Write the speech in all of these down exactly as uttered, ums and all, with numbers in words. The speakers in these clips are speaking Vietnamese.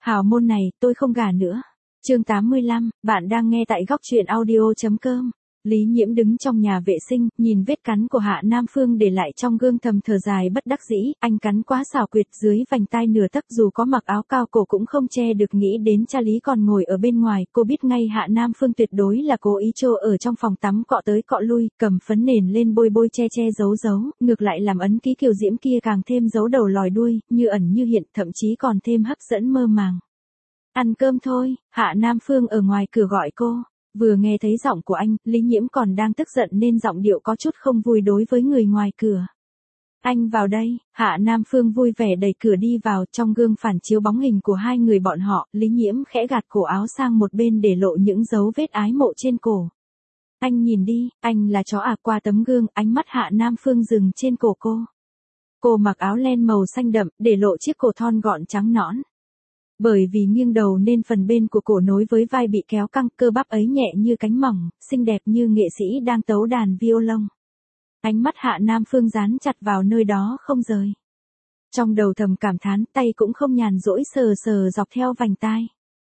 Hào môn này, tôi không gả nữa. Chương tám mươi lăm, bạn đang nghe tại góc truyện audio.com. Lý Nhiễm đứng trong nhà vệ sinh, nhìn vết cắn của Hạ Nam Phương để lại trong gương thầm thở dài bất đắc dĩ, anh cắn quá xảo quyệt dưới vành tai nửa tấc dù có mặc áo cao cổ cũng không che được, nghĩ đến cha Lý còn ngồi ở bên ngoài, cô biết ngay Hạ Nam Phương tuyệt đối là cố ý trô ở trong phòng tắm cọ tới cọ lui, cầm phấn nền lên bôi bôi che che giấu giấu, ngược lại làm ấn ký kiều diễm kia càng thêm giấu đầu lòi đuôi, như ẩn như hiện, thậm chí còn thêm hấp dẫn mơ màng. Ăn cơm thôi, Hạ Nam Phương ở ngoài cửa gọi cô. Vừa nghe thấy giọng của anh, Lý Nhiễm còn đang tức giận nên giọng điệu có chút không vui đối với người ngoài cửa. Anh vào đây, Hạ Nam Phương vui vẻ đẩy cửa đi vào, trong gương phản chiếu bóng hình của hai người bọn họ, Lý Nhiễm khẽ gạt cổ áo sang một bên để lộ những dấu vết ái mộ trên cổ. Anh nhìn đi, anh là chó à? Qua tấm gương, ánh mắt Hạ Nam Phương dừng trên cổ cô. Cô mặc áo len màu xanh đậm, để lộ chiếc cổ thon gọn trắng nõn. Bởi vì nghiêng đầu nên phần bên của cổ nối với vai bị kéo căng, cơ bắp ấy nhẹ như cánh mỏng, xinh đẹp như nghệ sĩ đang tấu đàn violon. Ánh mắt Hạ Nam Phương dán chặt vào nơi đó không rời. Trong đầu thầm cảm thán, tay cũng không nhàn rỗi sờ sờ dọc theo vành tai.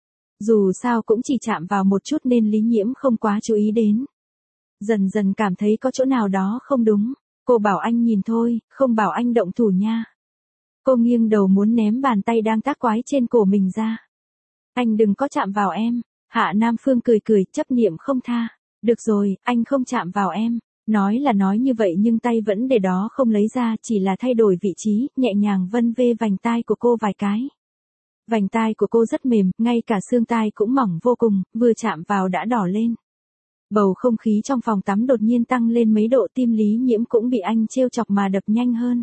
Dù sao cũng chỉ chạm vào một chút nên Lý Nhiễm không quá chú ý đến. Dần dần cảm thấy có chỗ nào đó không đúng, cô bảo anh nhìn thôi, không bảo anh động thủ nha. Cô nghiêng đầu muốn ném bàn tay đang tác quái trên cổ mình ra. Anh đừng có chạm vào em. Hạ Nam Phương cười cười, chấp niệm không tha. Được rồi, anh không chạm vào em. Nói là nói như vậy nhưng tay vẫn để đó không lấy ra, chỉ là thay đổi vị trí, nhẹ nhàng vân vê vành tai của cô vài cái. Vành tai của cô rất mềm, ngay cả xương tai cũng mỏng vô cùng, vừa chạm vào đã đỏ lên. Bầu không khí trong phòng tắm đột nhiên tăng lên mấy độ, tim Lý Nhiễm cũng bị anh trêu chọc mà đập nhanh hơn.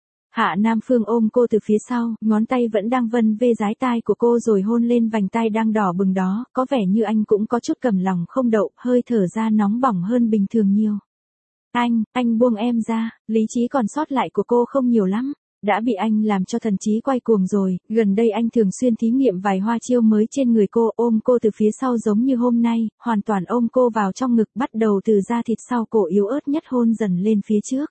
Hạ Nam Phương ôm cô từ phía sau, ngón tay vẫn đang vân vê dái tai của cô rồi hôn lên vành tai đang đỏ bừng đó, có vẻ như anh cũng có chút cầm lòng không đậu, hơi thở ra nóng bỏng hơn bình thường nhiều. Anh, anh buông em ra, lý trí còn sót lại của cô không nhiều lắm, đã bị anh làm cho thần trí quay cuồng rồi, gần đây anh thường xuyên thí nghiệm vài hoa chiêu mới trên người cô, ôm cô từ phía sau giống như hôm nay, hoàn toàn ôm cô vào trong ngực, bắt đầu từ da thịt sau cổ yếu ớt nhất hôn dần lên phía trước.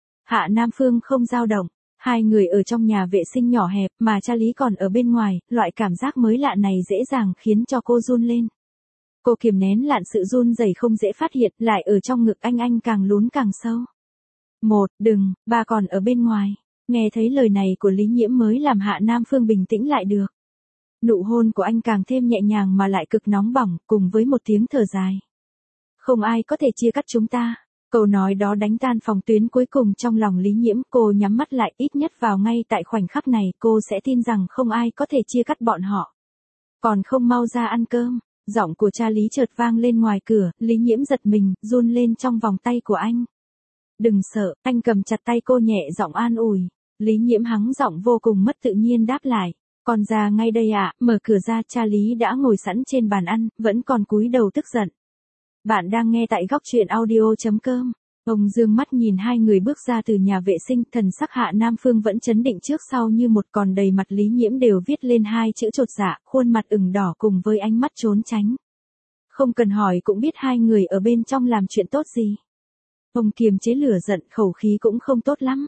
Hạ Nam Phương không dao động. Hai người ở trong nhà vệ sinh nhỏ hẹp mà cha Lý còn ở bên ngoài, loại cảm giác mới lạ này dễ dàng khiến cho cô run lên. Cô kiềm nén lạn sự run rẩy không dễ phát hiện, lại ở trong ngực anh anh càng lún càng sâu. Một, đừng, ba còn ở bên ngoài. Nghe thấy lời này của Lý Nhiễm mới làm Hạ Nam Phương bình tĩnh lại được. Nụ hôn của anh càng thêm nhẹ nhàng mà lại cực nóng bỏng, cùng với một tiếng thở dài. Không ai có thể chia cắt chúng ta. Câu nói đó đánh tan phòng tuyến cuối cùng trong lòng Lý Nhiễm, cô nhắm mắt lại, ít nhất vào ngay tại khoảnh khắc này cô sẽ tin rằng không ai có thể chia cắt bọn họ. Còn không mau ra ăn cơm, giọng của cha Lý chợt vang lên ngoài cửa, Lý Nhiễm giật mình, run lên trong vòng tay của anh. Đừng sợ, anh cầm chặt tay cô nhẹ giọng an ủi. Lý Nhiễm hắng giọng vô cùng mất tự nhiên đáp lại. Con ra ngay đây ạ, à? Mở cửa ra, cha Lý đã ngồi sẵn trên bàn ăn, vẫn còn cúi đầu tức giận. Bạn đang nghe tại góc truyện audio.com. Ông dương mắt nhìn hai người bước ra từ nhà vệ sinh, thần sắc Hạ Nam Phương vẫn chấn định trước sau như một, còn đầy mặt Lý Nhiễm đều viết lên hai chữ chột dạ, khuôn mặt ửng đỏ cùng với ánh mắt trốn tránh. Không cần hỏi cũng biết hai người ở bên trong làm chuyện tốt gì. Ông kiềm chế lửa giận, khẩu khí cũng không tốt lắm.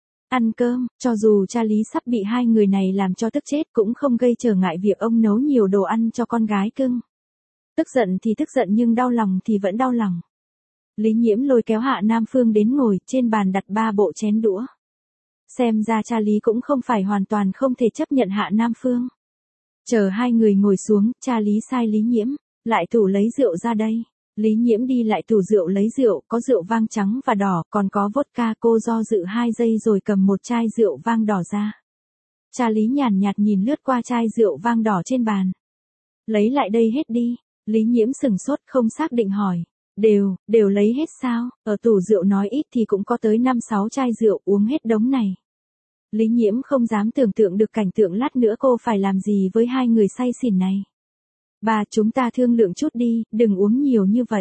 Ăn cơm, cho dù cha Lý sắp bị hai người này làm cho tức chết cũng không gây trở ngại việc ông nấu nhiều đồ ăn cho con gái cưng. Tức giận thì tức giận nhưng đau lòng thì vẫn đau lòng. Lý Nhiễm lôi kéo Hạ Nam Phương đến ngồi, trên bàn đặt ba bộ chén đũa. Xem ra cha Lý cũng không phải hoàn toàn không thể chấp nhận Hạ Nam Phương. Chờ hai người ngồi xuống, cha Lý sai Lý Nhiễm, lại tủ lấy rượu ra đây. Lý Nhiễm đi lại tủ rượu lấy rượu, có rượu vang trắng và đỏ, còn có vodka, cô do dự hai giây rồi cầm một chai rượu vang đỏ ra. Cha Lý nhàn nhạt nhìn lướt qua chai rượu vang đỏ trên bàn. Lấy lại đây hết đi. Lý Nhiễm sừng sốt không xác định hỏi. Đều, đều lấy hết sao? Ở tủ rượu nói ít thì cũng có tới năm sáu chai rượu, uống hết đống này. Lý Nhiễm không dám tưởng tượng được cảnh tượng lát nữa cô phải làm gì với hai người say xỉn này. Bà, chúng ta thương lượng chút đi, đừng uống nhiều như vậy.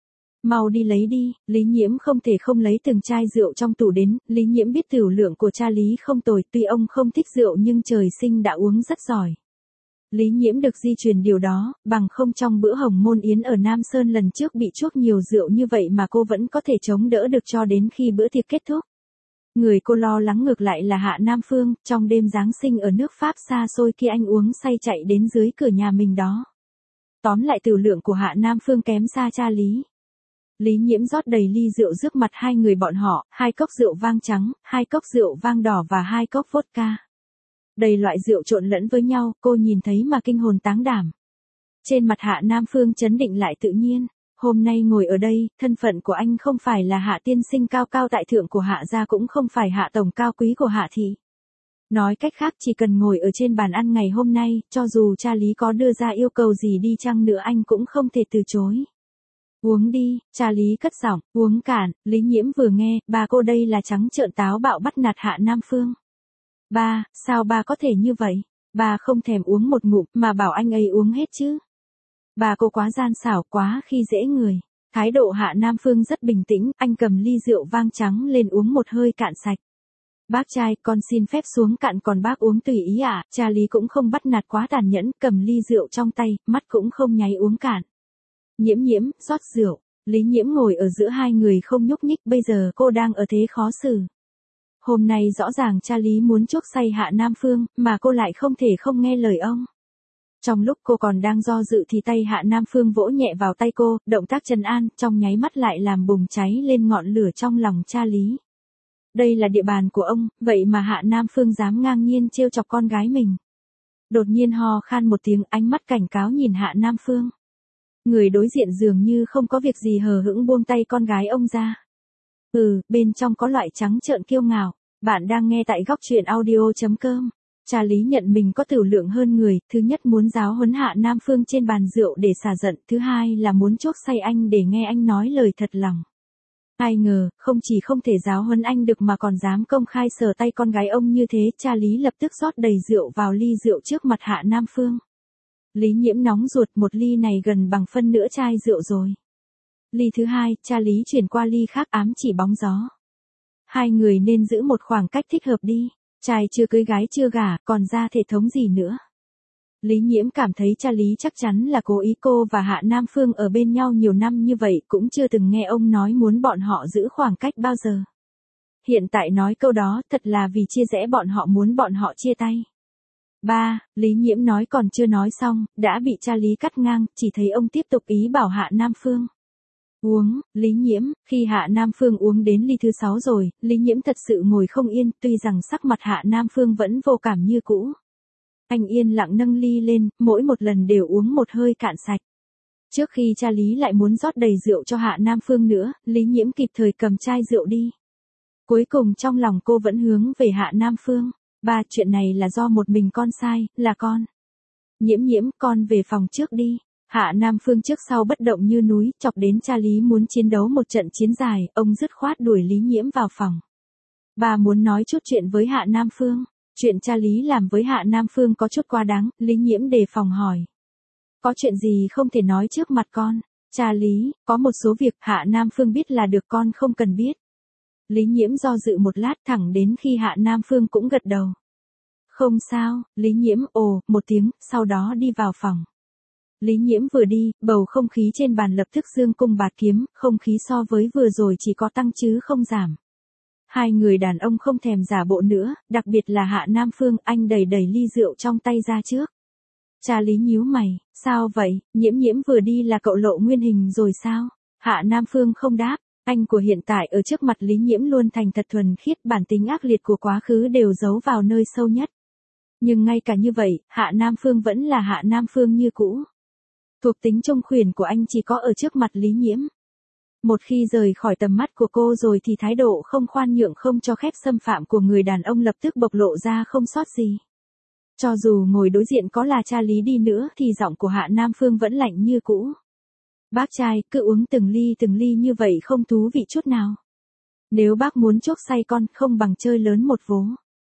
Mau đi lấy đi, Lý Nhiễm không thể không lấy từng chai rượu trong tủ đến, Lý Nhiễm biết tiểu lượng của cha Lý không tồi, tuy ông không thích rượu nhưng trời sinh đã uống rất giỏi. Lý Nhiễm được di truyền điều đó, bằng không trong bữa hồng môn yến ở Nam Sơn lần trước bị chuốc nhiều rượu như vậy mà cô vẫn có thể chống đỡ được cho đến khi bữa tiệc kết thúc. Người cô lo lắng ngược lại là Hạ Nam Phương, trong đêm Giáng sinh ở nước Pháp xa xôi kia anh uống say chạy đến dưới cửa nhà mình đó. Tóm lại tiểu lượng của Hạ Nam Phương kém xa cha Lý. Lý Nhiễm rót đầy ly rượu trước mặt hai người bọn họ, hai cốc rượu vang trắng, hai cốc rượu vang đỏ và hai cốc vodka. Đầy loại rượu trộn lẫn với nhau, cô nhìn thấy mà kinh hồn táng đảm. Trên mặt Hạ Nam Phương trấn định lại tự nhiên. Hôm nay ngồi ở đây, thân phận của anh không phải là Hạ tiên sinh cao cao tại thượng của Hạ gia, cũng không phải Hạ tổng cao quý của Hạ thị. Nói cách khác, chỉ cần ngồi ở trên bàn ăn ngày hôm nay, cho dù cha Lý có đưa ra yêu cầu gì đi chăng nữa anh cũng không thể từ chối. Uống đi, cha Lý cất giọng, uống cạn. Lý Nhiễm vừa nghe, ba cô đây là trắng trợn táo bạo bắt nạt Hạ Nam Phương. Ba, sao ba có thể như vậy? Ba không thèm uống một ngụm mà bảo anh ấy uống hết chứ. Bà cô quá gian xảo, quá khi dễ người. Thái độ Hạ Nam Phương rất bình tĩnh, anh cầm ly rượu vang trắng lên uống một hơi cạn sạch. Bác trai, con xin phép xuống cạn, còn bác uống tùy ý ạ. À? Cha Lý cũng không bắt nạt quá tàn nhẫn, cầm ly rượu trong tay, mắt cũng không nháy uống cạn. Nhiễm Nhiễm, rót rượu. Lý Nhiễm ngồi ở giữa hai người không nhúc nhích, bây giờ cô đang ở thế khó xử. Hôm nay rõ ràng cha Lý muốn chuốc say Hạ Nam Phương, mà cô lại không thể không nghe lời ông. Trong lúc cô còn đang do dự thì tay Hạ Nam Phương vỗ nhẹ vào tay cô, động tác trấn an, trong nháy mắt lại làm bùng cháy lên ngọn lửa trong lòng cha Lý. Đây là địa bàn của ông, vậy mà Hạ Nam Phương dám ngang nhiên trêu chọc con gái mình. Đột nhiên ho khan một tiếng, ánh mắt cảnh cáo nhìn Hạ Nam Phương. Người đối diện dường như không có việc gì hờ hững buông tay con gái ông ra. Ừ, bên trong có loại trắng trợn kiêu ngạo. Bạn đang nghe tại góc truyện audio chấm com. Cha Lý nhận mình có tiểu lượng hơn người, thứ nhất muốn giáo huấn Hạ Nam Phương trên bàn rượu để xả giận, thứ hai là muốn chuốc say anh để nghe anh nói lời thật lòng. Ai ngờ, không chỉ không thể giáo huấn anh được mà còn dám công khai sờ tay con gái ông như thế, cha Lý lập tức rót đầy rượu vào ly rượu trước mặt Hạ Nam Phương. Lý Nhiễm nóng ruột, một ly này gần bằng phân nửa chai rượu rồi. Ly thứ hai, cha Lý chuyển qua ly khác, ám chỉ bóng gió. Hai người nên giữ một khoảng cách thích hợp đi. Trai chưa cưới gái chưa gả, còn ra thể thống gì nữa. Lý Nhiễm cảm thấy cha Lý chắc chắn là cố ý, cô và Hạ Nam Phương ở bên nhau nhiều năm như vậy cũng chưa từng nghe ông nói muốn bọn họ giữ khoảng cách bao giờ. Hiện tại nói câu đó thật là vì chia rẽ bọn họ, muốn bọn họ chia tay. Ba, Lý Nhiễm nói còn chưa nói xong, đã bị cha Lý cắt ngang, chỉ thấy ông tiếp tục ý bảo Hạ Nam Phương. Uống, Lý Nhiễm, khi Hạ Nam Phương uống đến ly thứ sáu rồi, Lý Nhiễm thật sự ngồi không yên, tuy rằng sắc mặt Hạ Nam Phương vẫn vô cảm như cũ. Anh yên lặng nâng ly lên, mỗi một lần đều uống một hơi cạn sạch. Trước khi cha Lý lại muốn rót đầy rượu cho Hạ Nam Phương nữa, Lý Nhiễm kịp thời cầm chai rượu đi. Cuối cùng trong lòng cô vẫn hướng về Hạ Nam Phương. Ba, chuyện này là do một mình con sai, là con. Nhiễm Nhiễm, con về phòng trước đi. Hạ Nam Phương trước sau bất động như núi, chọc đến cha Lý muốn chiến đấu một trận chiến dài, ông dứt khoát đuổi Lý Nhiễm vào phòng. Bà muốn nói chút chuyện với Hạ Nam Phương. Chuyện cha Lý làm với Hạ Nam Phương có chút quá đáng, Lý Nhiễm đề phòng hỏi. Có chuyện gì không thể nói trước mặt con? Cha Lý, có một số việc Hạ Nam Phương biết là được, con không cần biết. Lý Nhiễm do dự một lát, thẳng đến khi Hạ Nam Phương cũng gật đầu. Không sao, Lý Nhiễm ồ một tiếng, sau đó đi vào phòng. Lý Nhiễm vừa đi, bầu không khí trên bàn lập tức dương cung bạt kiếm, không khí so với vừa rồi chỉ có tăng chứ không giảm. Hai người đàn ông không thèm giả bộ nữa, đặc biệt là Hạ Nam Phương, anh đẩy đẩy ly rượu trong tay ra trước. Cha Lý nhíu mày, sao vậy, Nhiễm Nhiễm vừa đi là cậu lộ nguyên hình rồi sao? Hạ Nam Phương không đáp, anh của hiện tại ở trước mặt Lý Nhiễm luôn thành thật thuần khiết, bản tính ác liệt của quá khứ đều giấu vào nơi sâu nhất. Nhưng ngay cả như vậy, Hạ Nam Phương vẫn là Hạ Nam Phương như cũ. Thuộc tính trung khuyển của anh chỉ có ở trước mặt Lý Nhiễm. Một khi rời khỏi tầm mắt của cô rồi thì thái độ không khoan nhượng không cho phép xâm phạm của người đàn ông lập tức bộc lộ ra không sót gì. Cho dù ngồi đối diện có là cha Lý đi nữa thì giọng của Hạ Nam Phương vẫn lạnh như cũ. Bác trai, cứ uống từng ly từng ly như vậy không thú vị chút nào. Nếu bác muốn chuốc say con, không bằng chơi lớn một vố.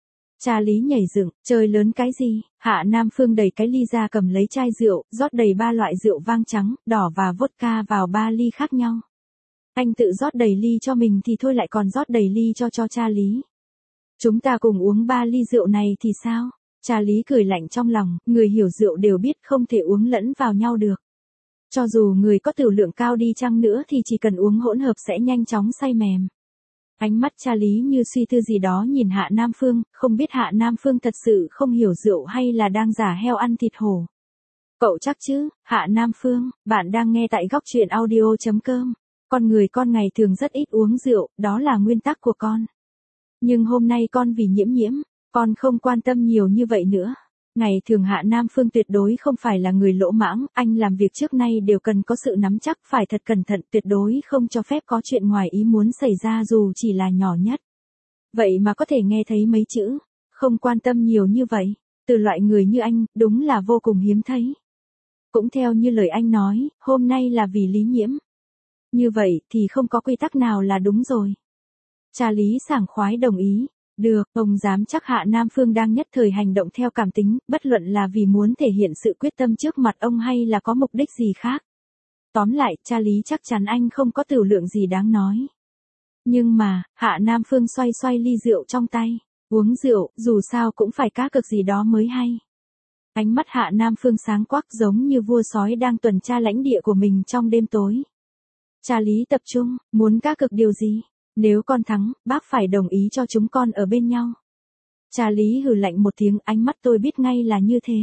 Cha Lý nhảy dựng, chơi lớn cái gì? Hạ Nam Phương đẩy cái ly ra, cầm lấy chai rượu, rót đầy ba loại rượu vang trắng, đỏ và vodka vào ba ly khác nhau. Anh tự rót đầy ly cho mình thì thôi, lại còn rót đầy ly cho cho cha Lý. Chúng ta cùng uống ba ly rượu này thì sao? Cha Lý cười lạnh trong lòng, người hiểu rượu đều biết không thể uống lẫn vào nhau được. Cho dù người có tiểu lượng cao đi chăng nữa thì chỉ cần uống hỗn hợp sẽ nhanh chóng say mềm. Ánh mắt cha Lý như suy tư gì đó nhìn Hạ Nam Phương, không biết Hạ Nam Phương thật sự không hiểu rượu hay là đang giả heo ăn thịt hổ. Cậu chắc chứ, Hạ Nam Phương, bạn đang nghe tại góc truyện audio.com. Con người con ngày thường rất ít uống rượu, đó là nguyên tắc của con. Nhưng hôm nay con vì nhiễm nhiễm, con không quan tâm nhiều như vậy nữa. Ngày thường Hạ Nam Phương tuyệt đối không phải là người lỗ mãng, anh làm việc trước nay đều cần có sự nắm chắc, phải thật cẩn thận, tuyệt đối không cho phép có chuyện ngoài ý muốn xảy ra dù chỉ là nhỏ nhất. Vậy mà có thể nghe thấy mấy chữ, không quan tâm nhiều như vậy, từ loại người như anh, đúng là vô cùng hiếm thấy. Cũng theo như lời anh nói, hôm nay là vì Lý Nhiễm. Như vậy thì không có quy tắc nào là đúng rồi. Cha Lý sảng khoái đồng ý. Được, ông dám chắc Hạ Nam Phương đang nhất thời hành động theo cảm tính, bất luận là vì muốn thể hiện sự quyết tâm trước mặt ông hay là có mục đích gì khác. Tóm lại, cha Lý chắc chắn anh không có tửu lượng gì đáng nói. Nhưng mà, Hạ Nam Phương xoay xoay ly rượu trong tay. Uống rượu, dù sao cũng phải cá cược gì đó mới hay. Ánh mắt Hạ Nam Phương sáng quắc giống như vua sói đang tuần tra lãnh địa của mình trong đêm tối. Cha Lý tập trung, muốn cá cược điều gì? Nếu con thắng, bác phải đồng ý cho chúng con ở bên nhau. Cha Lý hừ lạnh một tiếng, ánh mắt tôi biết ngay là như thế.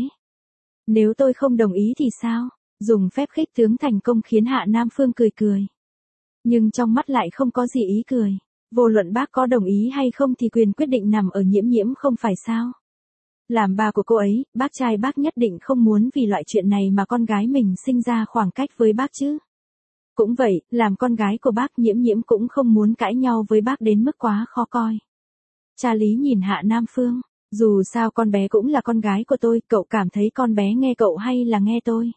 Nếu tôi không đồng ý thì sao? Dùng phép khích tướng thành công khiến Hạ Nam Phương cười cười. Nhưng trong mắt lại không có gì ý cười. Vô luận bác có đồng ý hay không thì quyền quyết định nằm ở Nhiễm Nhiễm không phải sao? Làm ba của cô ấy, bác trai bác nhất định không muốn vì loại chuyện này mà con gái mình sinh ra khoảng cách với bác chứ. Cũng vậy, làm con gái của bác Nhiễm Nhiễm cũng không muốn cãi nhau với bác đến mức quá khó coi. Cha Lý nhìn Hạ Nam Phương, dù sao con bé cũng là con gái của tôi, cậu cảm thấy con bé nghe cậu hay là nghe tôi?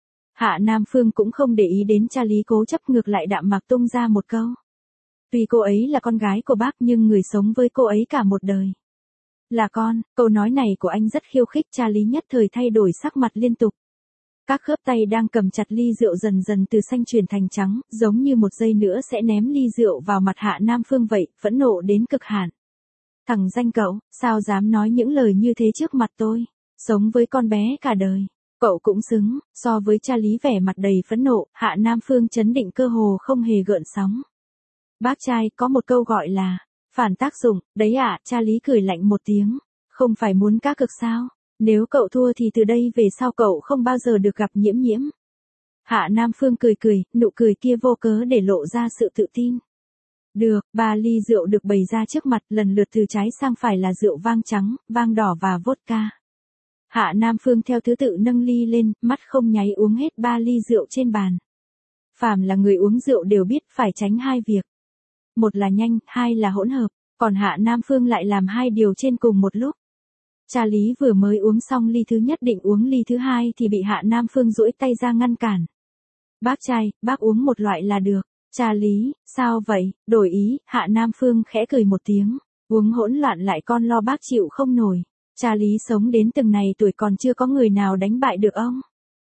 Hạ Nam Phương cũng không để ý đến cha Lý cố chấp, ngược lại đạm mạc tung ra một câu. Tuy cô ấy là con gái của bác nhưng người sống với cô ấy cả một đời. Là con, câu nói này của anh rất khiêu khích, cha Lý nhất thời thay đổi sắc mặt liên tục. Các khớp tay đang cầm chặt ly rượu dần dần từ xanh chuyển thành trắng, giống như một giây nữa sẽ ném ly rượu vào mặt Hạ Nam Phương vậy, phẫn nộ đến cực hạn. Thằng danh cậu, sao dám nói những lời như thế trước mặt tôi? Sống với con bé cả đời, cậu cũng xứng. So với cha Lý vẻ mặt đầy phẫn nộ, Hạ Nam Phương trấn định cơ hồ không hề gợn sóng. Bác trai, có một câu gọi là phản tác dụng, đấy ạ, à, cha Lý cười lạnh một tiếng. Không phải muốn cá cược sao? Nếu cậu thua thì từ đây về sau cậu không bao giờ được gặp Nhiễm Nhiễm. Hạ Nam Phương cười cười, nụ cười kia vô cớ để lộ ra sự tự tin. Được, ba ly rượu được bày ra trước mặt, lần lượt từ trái sang phải là rượu vang trắng, vang đỏ và vodka. Hạ Nam Phương theo thứ tự nâng ly lên, mắt không nháy uống hết ba ly rượu trên bàn. Phàm là người uống rượu đều biết phải tránh hai việc. Một là nhanh, hai là hỗn hợp, còn Hạ Nam Phương lại làm hai điều trên cùng một lúc. Cha Lý vừa mới uống xong ly thứ nhất định uống ly thứ hai thì bị Hạ Nam Phương duỗi tay ra ngăn cản. Bác trai, bác uống một loại là được. Cha Lý, sao vậy, đổi ý, Hạ Nam Phương khẽ cười một tiếng. Uống hỗn loạn lại con lo bác chịu không nổi. Cha Lý sống đến từng này tuổi còn chưa có người nào đánh bại được ông.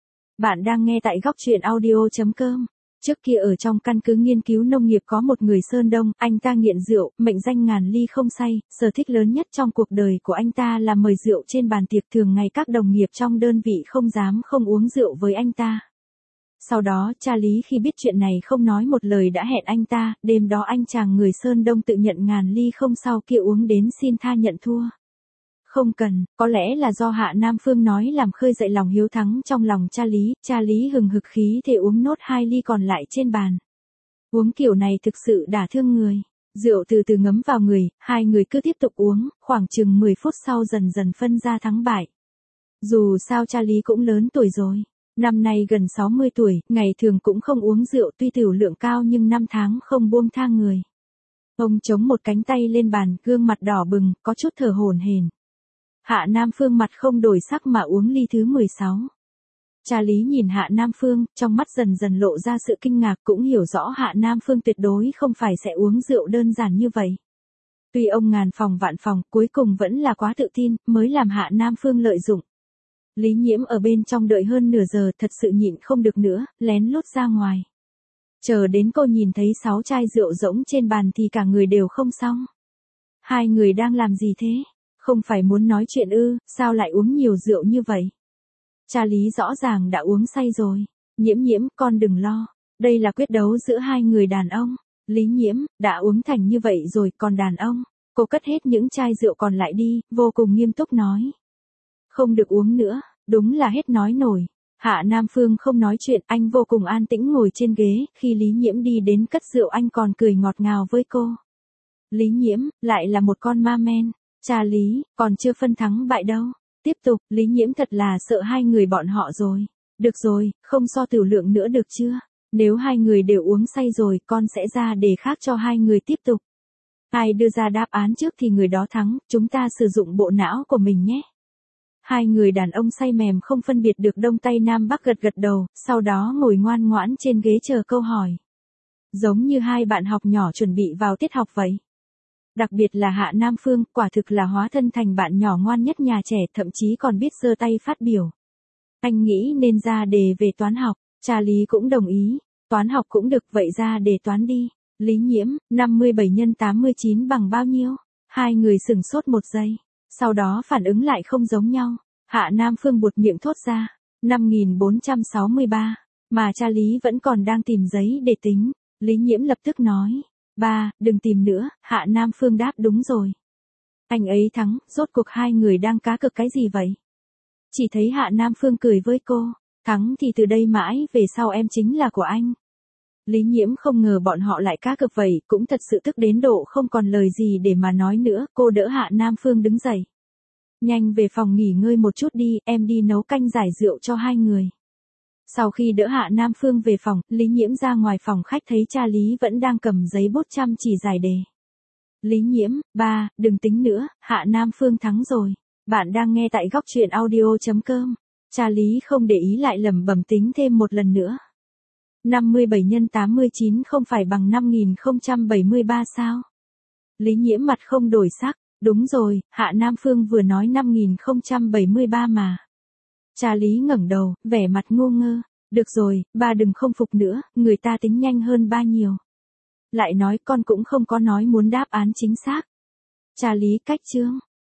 Bạn đang nghe tại góc truyện audio.com. Trước kia ở trong căn cứ nghiên cứu nông nghiệp có một người Sơn Đông, anh ta nghiện rượu, mệnh danh ngàn ly không say, sở thích lớn nhất trong cuộc đời của anh ta là mời rượu trên bàn tiệc, thường ngày các đồng nghiệp trong đơn vị không dám không uống rượu với anh ta. Sau đó, cha Lý khi biết chuyện này không nói một lời đã hẹn anh ta, đêm đó anh chàng người Sơn Đông tự nhận ngàn ly không sau kia uống đến xin tha nhận thua. Không cần, có lẽ là do Hạ Nam Phương nói làm khơi dậy lòng hiếu thắng trong lòng cha Lý, cha Lý hừng hực khí thể uống nốt hai ly còn lại trên bàn. Uống kiểu này thực sự đả thương người. Rượu từ từ ngấm vào người, hai người cứ tiếp tục uống, khoảng chừng mười phút sau dần dần phân ra thắng bại. Dù sao cha Lý cũng lớn tuổi rồi. Năm nay gần sáu mươi tuổi, ngày thường cũng không uống rượu, tuy tiểu lượng cao nhưng năm tháng không buông tha người. Ông chống một cánh tay lên bàn, gương mặt đỏ bừng, có chút thở hổn hển. Hạ Nam Phương mặt không đổi sắc mà uống ly thứ mười sáu. Cha Lý nhìn Hạ Nam Phương, trong mắt dần dần lộ ra sự kinh ngạc, cũng hiểu rõ Hạ Nam Phương tuyệt đối không phải sẽ uống rượu đơn giản như vậy. Tuy ông ngàn phòng vạn phòng, cuối cùng vẫn là quá tự tin, mới làm Hạ Nam Phương lợi dụng. Lý Nhiễm ở bên trong đợi hơn nửa giờ, thật sự nhịn không được nữa, lén lút ra ngoài. Chờ đến cô nhìn thấy sáu chai rượu rỗng trên bàn thì cả người đều không xong. Hai người đang làm gì thế? Không phải muốn nói chuyện ư, sao lại uống nhiều rượu như vậy? Cha Lý rõ ràng đã uống say rồi. Nhiễm Nhiễm, con đừng lo. Đây là quyết đấu giữa hai người đàn ông. Lý Nhiễm, đã uống thành như vậy rồi còn đàn ông. Cô cất hết những chai rượu còn lại đi, vô cùng nghiêm túc nói. Không được uống nữa, đúng là hết nói nổi. Hạ Nam Phương không nói chuyện, anh vô cùng an tĩnh ngồi trên ghế, khi Lý Nhiễm đi đến cất rượu anh còn cười ngọt ngào với cô. Lý Nhiễm, lại là một con ma men. Cha Lý, còn chưa phân thắng bại đâu. Tiếp tục, Lý Nhiễm thật là sợ hai người bọn họ rồi. Được rồi, không so tiểu lượng nữa được chưa? Nếu hai người đều uống say rồi, con sẽ ra để khác cho hai người tiếp tục. Ai đưa ra đáp án trước thì người đó thắng, chúng ta sử dụng bộ não của mình nhé. Hai người đàn ông say mềm không phân biệt được đông tây nam bắc gật gật đầu, sau đó ngồi ngoan ngoãn trên ghế chờ câu hỏi. Giống như hai bạn học nhỏ chuẩn bị vào tiết học vậy. Đặc biệt là Hạ Nam Phương, quả thực là hóa thân thành bạn nhỏ ngoan nhất nhà trẻ, thậm chí còn biết giơ tay phát biểu. Anh nghĩ nên ra đề về toán học, cha Lý cũng đồng ý, toán học cũng được, vậy ra đề toán đi. Lý Nhiễm, năm mươi bảy nhân tám mươi chín bằng bao nhiêu? Hai người sửng sốt một giây, sau đó phản ứng lại không giống nhau. Hạ Nam Phương buột miệng thốt ra, năm nghìn bốn trăm sáu mươi ba, mà cha Lý vẫn còn đang tìm giấy để tính. Lý Nhiễm lập tức nói, ba, đừng tìm nữa. Hạ Nam Phương đáp đúng rồi. Anh ấy thắng, rốt cuộc hai người đang cá cược cái gì vậy? Chỉ thấy Hạ Nam Phương cười với cô, thắng thì từ đây mãi về sau em chính là của anh. Lý Nhiễm không ngờ bọn họ lại cá cược vậy, cũng thật sự tức đến độ không còn lời gì để mà nói nữa, cô đỡ Hạ Nam Phương đứng dậy. Nhanh về phòng nghỉ ngơi một chút đi, em đi nấu canh giải rượu cho hai người. Sau khi đỡ Hạ Nam Phương về phòng, Lý Nhiễm ra ngoài phòng khách thấy cha Lý vẫn đang cầm giấy bút chăm chỉ giải đề. Lý Nhiễm, ba, đừng tính nữa, Hạ Nam Phương thắng rồi. Bạn đang nghe tại góc truyện audio chấm com. Cha Lý không để ý lại lẩm bẩm tính thêm một lần nữa. năm mươi bảy nhân tám mươi chín không phải bằng năm nghìn không trăm bảy mươi ba sao? Lý Nhiễm mặt không đổi sắc, đúng rồi, Hạ Nam Phương vừa nói năm nghìn không trăm bảy mươi ba mà. Cha Lý ngẩng đầu, vẻ mặt ngu ngơ. Được rồi, ba đừng không phục nữa, người ta tính nhanh hơn ba nhiều. Lại nói con cũng không có nói muốn đáp án chính xác. Cha Lý cách chương.